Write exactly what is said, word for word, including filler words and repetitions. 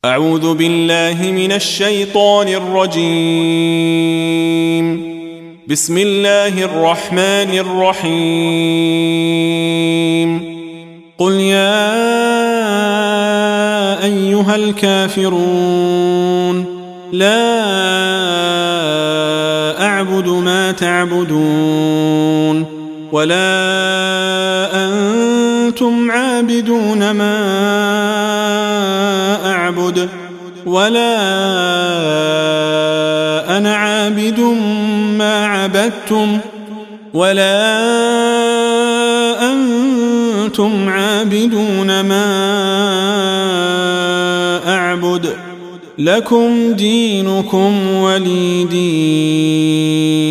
أعوذ بالله من الشيطان الرجيم. بسم الله الرحمن الرحيم. قل يا أيها الكافرون لا أعبد ما تعبدون ولا أنتم عابدون ما أعبد ولا أنا عابد ما عبدتم ولا أنتم عابدون ما أعبد لكم دينكم ولي دين.